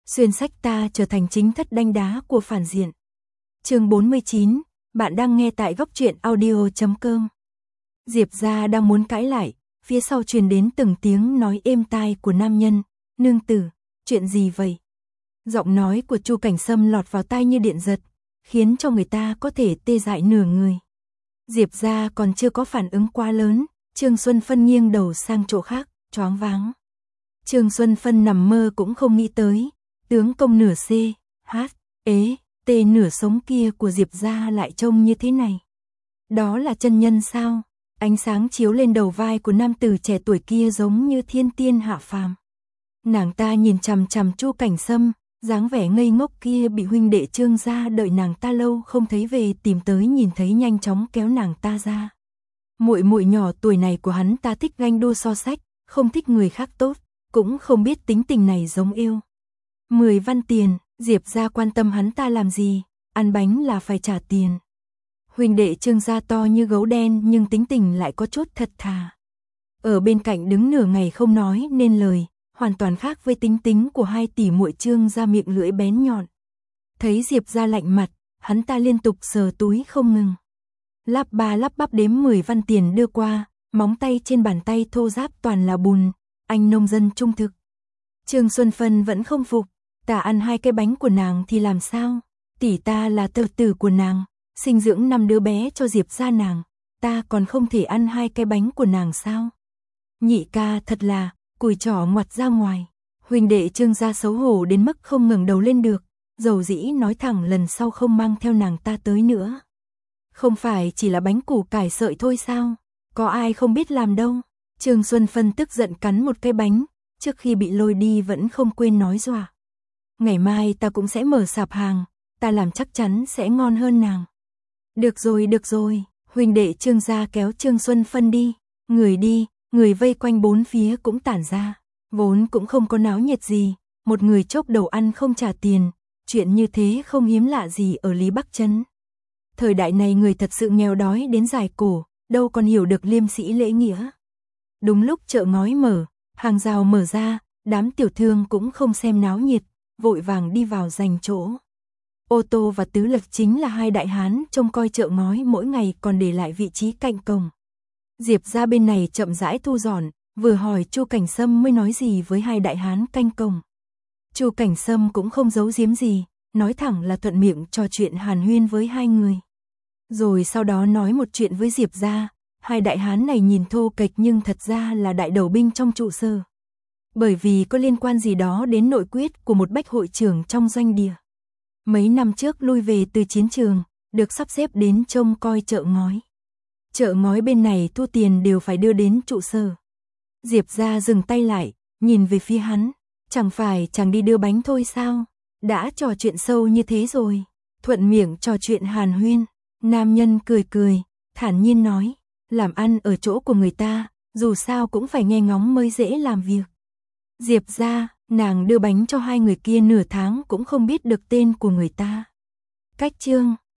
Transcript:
Xuyên sách ta trở thành chính thất đanh đá của phản diện. Chương 49, bạn đang nghe tại góc truyện audio.com. Diệp gia đang muốn cãi lại, phía sau truyền đến từng tiếng nói êm tai của nam nhân, "Nương tử, chuyện gì vậy?" Giọng nói của Chu Cảnh Sâm lọt vào tai như điện giật, khiến cho người ta có thể tê dại nửa người. Diệp gia còn chưa có phản ứng quá lớn, Trương Xuân Phân nghiêng đầu sang chỗ khác, choáng váng. Trương Xuân Phân nằm mơ cũng không nghĩ tới, tướng công nửa C, H, ế, T nửa sống kia của Diệp gia lại trông như thế này. Đó là chân nhân sao? Ánh sáng chiếu lên đầu vai của nam tử trẻ tuổi kia giống như thiên tiên hạ phàm. Nàng ta nhìn chằm chằm Chu Cảnh Sâm, dáng vẻ ngây ngốc kia bị huynh đệ Trương gia đợi nàng ta lâu không thấy về tìm tới nhìn thấy nhanh chóng kéo nàng ta ra. Muội muội nhỏ tuổi này của hắn ta thích ganh đua so sách, không thích người khác tốt, cũng không biết tính tình này giống yêu. 10 văn tiền, Diệp gia quan tâm hắn ta làm gì, ăn bánh là phải trả tiền. Huynh đệ Trương gia to như gấu đen nhưng tính tình lại có chút thật thà. Ở bên cạnh đứng nửa ngày không nói nên lời, hoàn toàn khác với tính tính của hai tỷ muội Trương gia miệng lưỡi bén nhọn. Thấy Diệp gia lạnh mặt, hắn ta liên tục sờ túi không ngừng. Lắp ba lắp bắp đếm 10 văn tiền đưa qua, móng tay trên bàn tay thô ráp toàn là bùn, anh nông dân trung thực. Trương Xuân Phân vẫn không phục, ta ăn 2 cái bánh của nàng thì làm sao? Tỷ ta là tự tử của nàng, sinh dưỡng 5 đứa bé cho Diệp gia nàng, ta còn không thể ăn 2 cái bánh của nàng sao? Nhị ca thật là, cùi trỏ ngoặt ra ngoài. Huynh đệ Trương gia xấu hổ đến mức không ngẩng đầu lên được, dầu dĩ nói thẳng lần sau không mang theo nàng ta tới nữa. Không phải chỉ là bánh củ cải sợi thôi sao? Có ai không biết làm đâu. Trương Xuân Phân tức giận cắn một cái bánh, trước khi bị lôi đi vẫn không quên nói dọa. Ngày mai ta cũng sẽ mở sạp hàng, ta làm chắc chắn sẽ ngon hơn nàng. Được rồi, huynh đệ Trương gia kéo Trương Xuân Phân đi, người vây quanh bốn phía cũng tản ra, vốn cũng không có náo nhiệt gì, một người chốc đầu ăn không trả tiền, chuyện như thế không hiếm lạ gì ở Lý Bắc Trấn. Thời đại này người thật sự nghèo đói đến dài cổ, đâu còn hiểu được liêm sĩ lễ nghĩa. Đúng lúc chợ ngói mở, hàng rào mở ra, đám tiểu thương cũng không xem náo nhiệt, vội vàng đi vào giành chỗ. Ô Tô và Tứ Lực chính là hai đại hán trông coi chợ ngói mỗi ngày còn để lại vị trí cạnh cổng. Diệp gia bên này chậm rãi thu dọn, vừa hỏi Chu Cảnh Sâm mới nói gì với hai đại hán canh cổng. Chu Cảnh Sâm cũng không giấu giếm gì, nói thẳng là thuận miệng trò chuyện hàn huyên với hai người. Rồi sau đó nói một chuyện với Diệp gia, hai đại hán này nhìn thô kệch nhưng thật ra là đại đầu binh trong trụ sở. Bởi vì có liên quan gì đó đến nội quyết của một bách hội trưởng trong doanh địa. Mấy năm trước lui về từ chiến trường, được sắp xếp đến trông coi chợ ngói. Chợ ngói bên này thu tiền đều phải đưa đến trụ sở. Diệp gia dừng tay lại, nhìn về phía hắn, chẳng phải chàng đi đưa bánh thôi sao? Đã trò chuyện sâu như thế rồi, thuận miệng trò chuyện hàn huyên. Nam nhân cười, thản nhiên nói, làm ăn ở chỗ của người ta, dù sao cũng phải nghe ngóng mới dễ làm việc. Diệp gia, nàng đưa bánh cho hai người kia nửa tháng cũng không biết được tên của người ta. Cách chương